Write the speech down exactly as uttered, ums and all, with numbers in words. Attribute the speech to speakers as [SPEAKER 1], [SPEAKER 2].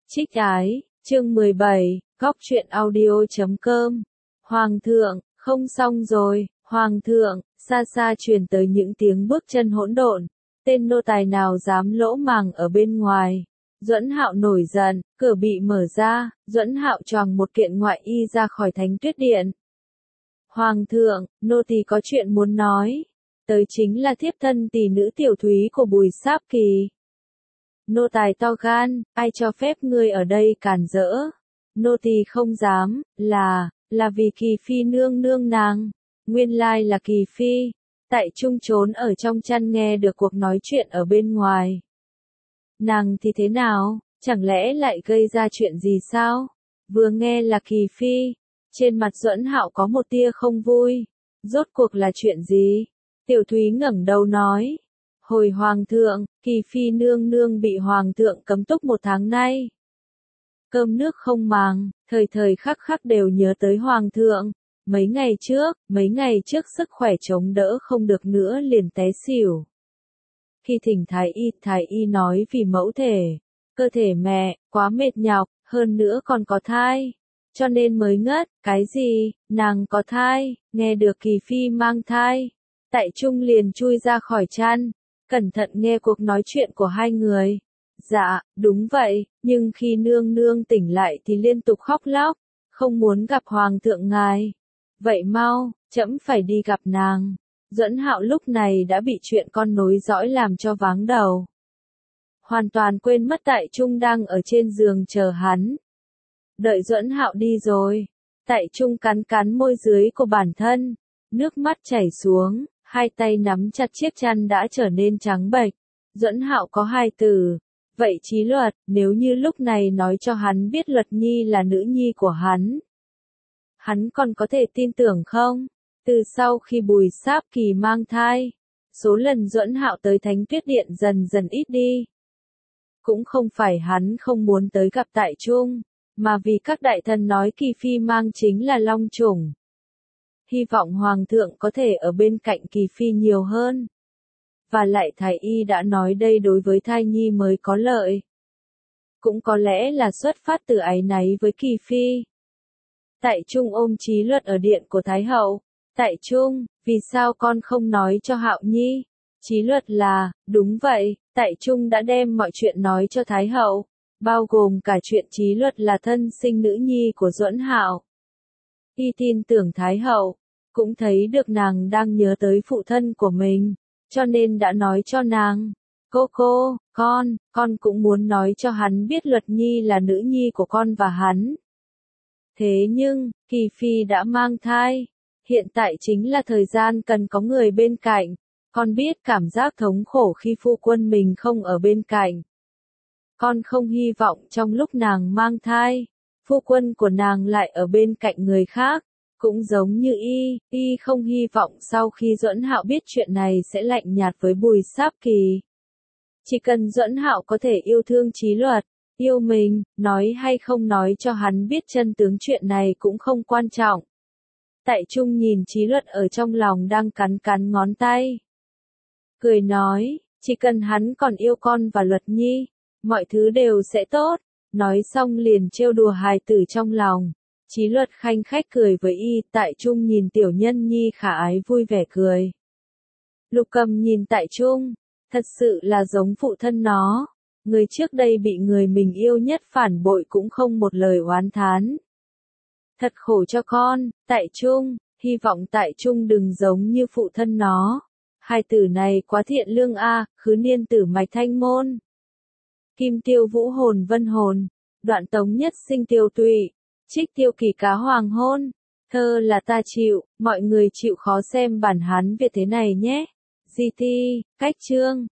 [SPEAKER 1] Trích ái, chương mười bảy, góc truyện audio chấm com. Hoàng thượng, không xong rồi, Hoàng thượng, xa xa truyền tới những tiếng bước chân hỗn độn. Tên nô tài nào dám lỗ màng ở bên ngoài. Duẫn Hạo nổi giận, cửa bị mở ra, Duẫn Hạo choàng một kiện ngoại y ra khỏi Thánh Tuyết Điện. Hoàng thượng, nô tỳ có chuyện muốn nói. Tới chính là thiếp thân tỷ nữ tiểu thúy của Bùi Sáp Kỳ. Nô tài to gan, ai cho phép ngươi ở đây cản rỡ? Nô tỳ không dám, là, là vì Kỳ Phi nương nương nàng. Nguyên lai là Kỳ Phi. Tại Trung trốn ở trong chăn nghe được cuộc nói chuyện ở bên ngoài. Nàng thì thế nào, chẳng lẽ lại gây ra chuyện gì sao? Vừa nghe là Kỳ Phi, trên mặt Duẫn Hạo có một tia không vui. Rốt cuộc là chuyện gì? Tiểu Thúy ngẩng đầu nói. Hồi Hoàng thượng, Kỳ Phi nương nương bị Hoàng thượng cấm túc một tháng nay. Cơm nước không màng, thời thời khắc khắc đều nhớ tới Hoàng thượng. Mấy ngày trước, mấy ngày trước sức khỏe chống đỡ không được nữa liền té xỉu. Khi thỉnh Thái Y, Thái Y nói vì mẫu thể, cơ thể mẹ, quá mệt nhọc, hơn nữa còn có thai. Cho nên mới ngất, cái gì, nàng có thai, nghe được Kỳ Phi mang thai. Tại Trung liền chui ra khỏi chăn, cẩn thận nghe cuộc nói chuyện của hai người. Dạ, đúng vậy, nhưng khi nương nương tỉnh lại thì liên tục khóc lóc, không muốn gặp Hoàng thượng ngài. Vậy mau, trẫm phải đi gặp nàng. Duẫn Hạo lúc này đã bị chuyện con nối dõi làm cho váng đầu. Hoàn toàn quên mất Tại Trung đang ở trên giường chờ hắn. Đợi Duẫn Hạo đi rồi, Tại Trung cắn cắn môi dưới của bản thân, nước mắt chảy xuống, hai tay nắm chặt chiếc chăn đã trở nên trắng bệch. Duẫn Hạo có hai từ, vậy Chí Luật, nếu như lúc này nói cho hắn biết Luật Nhi là nữ nhi của hắn, hắn còn có thể tin tưởng không? Từ sau khi Bùi Sáp Kỳ mang thai, số lần Duẫn Hạo tới Thánh Tuyết Điện dần dần ít đi. Cũng không phải hắn không muốn tới gặp Tại Trung, mà vì các đại thần nói Kỳ Phi mang chính là long chủng. Hy vọng Hoàng thượng có thể ở bên cạnh Kỳ Phi nhiều hơn. Và lại Thái Y đã nói đây đối với thai nhi mới có lợi. Cũng có lẽ là xuất phát từ áy náy với Kỳ Phi. Tại Trung ôm Chí Luật ở điện của Thái Hậu. Tại Trung, vì sao con không nói cho Hạo Nhi? Chí Luật là, đúng vậy, Tại Trung đã đem mọi chuyện nói cho Thái Hậu, bao gồm cả chuyện Chí Luật là thân sinh nữ nhi của Duẫn Hạo. Y tin tưởng Thái Hậu, cũng thấy được nàng đang nhớ tới phụ thân của mình, cho nên đã nói cho nàng. Cô cô, con, con cũng muốn nói cho hắn biết Luật Nhi là nữ nhi của con và hắn. Thế nhưng, Kỳ Phi đã mang thai. Hiện tại chính là thời gian cần có người bên cạnh. Con biết cảm giác thống khổ khi phu quân mình không ở bên cạnh. Con không hy vọng trong lúc nàng mang thai, phu quân của nàng lại ở bên cạnh người khác. Cũng giống như y, y không hy vọng sau khi Duẫn Hạo biết chuyện này sẽ lạnh nhạt với Bùi Sáp Kỳ. Chỉ cần Duẫn Hạo có thể yêu thương Chí Luật, yêu mình, nói hay không nói cho hắn biết chân tướng chuyện này cũng không quan trọng. Tại Trung nhìn Chí Luật ở trong lòng đang cắn cắn ngón tay. Cười nói, chỉ cần hắn còn yêu con và Luật Nhi, mọi thứ đều sẽ tốt. Nói xong liền trêu đùa hài tử trong lòng. Chí Luật khanh khách cười với y, Tại Trung nhìn tiểu nhân nhi khả ái vui vẻ cười. Lục Cầm nhìn Tại Trung, thật sự là giống phụ thân nó. Người trước đây bị người mình yêu nhất phản bội cũng không một lời oán thán. Thật khổ cho con, Tại Trung, hy vọng Tại Trung đừng giống như phụ thân nó. Hai tử này quá thiện lương a, khứ niên tử mạch thanh môn. Kim tiêu vũ hồn vân hồn, đoạn tống nhất sinh tiêu tụy, trích tiêu kỳ cá hoàng hôn. Thơ là ta chịu, mọi người chịu khó xem bản Hán Việt thế này nhé. giê tê, cách chương.